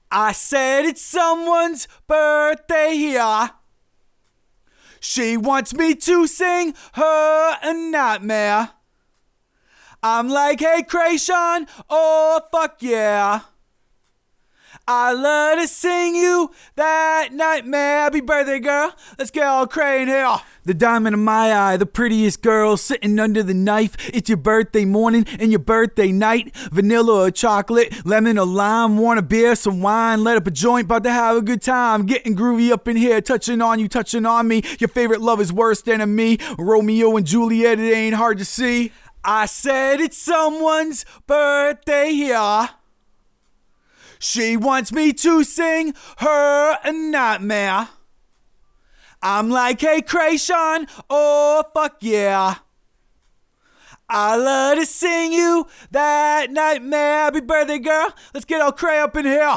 I said it's someone's birthday here. She wants me to sing her a nightmare. I'm like, hey, Krayshawn, oh, fuck yeah. I love to sing you that nightmare. Happy birthday, girl. Let's get all cray in here. The diamond in my eye, the prettiest girl sitting under the knife. It's your birthday morning and your birthday night. Vanilla or chocolate, lemon or lime. Want a beer, some wine, let up a joint. About to have a good time. Getting groovy up in here. Touching on you, touching on me. Your favorite lover's worst enemy. Romeo and Juliet, it ain't hard to see. I said it's someone's birthday here. She wants me to sing her a nightmare. I'm like, hey, Krayshawn, oh, fuck yeah. I love to sing you that nightmare. Happy birthday, girl. Let's get all cray up in here.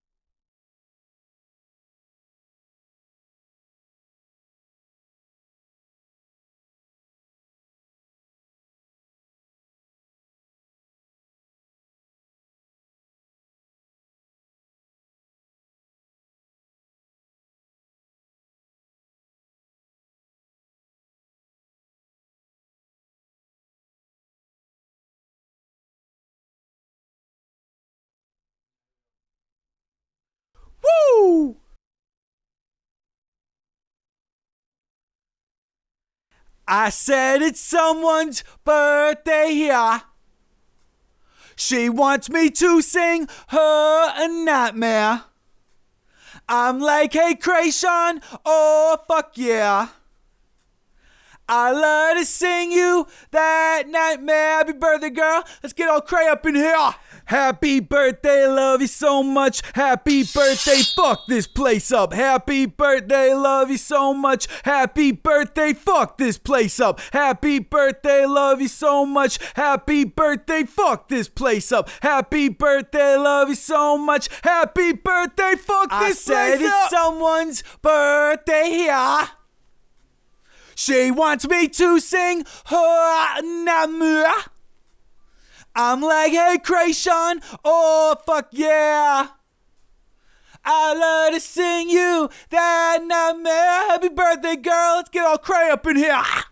Woo! I said it's someone's birthday here. She wants me to sing her a nightmare. I'm like, hey, Krayshawn, oh, fuck yeah. I love to sing you that nightmare. Happy birthday, girl. Let's get all cray up in here. Happy birthday, love you so much. Happy birthday, fuck this place up. Happy birthday, love you so much. Happy birthday, fuck this place up. Happy birthday, love you so much. Happy birthday, fuck this place up. Happy birthday, love you so much. Happy birthday, fuck this place up. I said it's someone's birthday here. She wants me to sing her nightmare. I'm like, hey, Krayshawn, oh, fuck yeah. I love to sing you that nightmare. Happy birthday, girl. Let's get all cray up in here.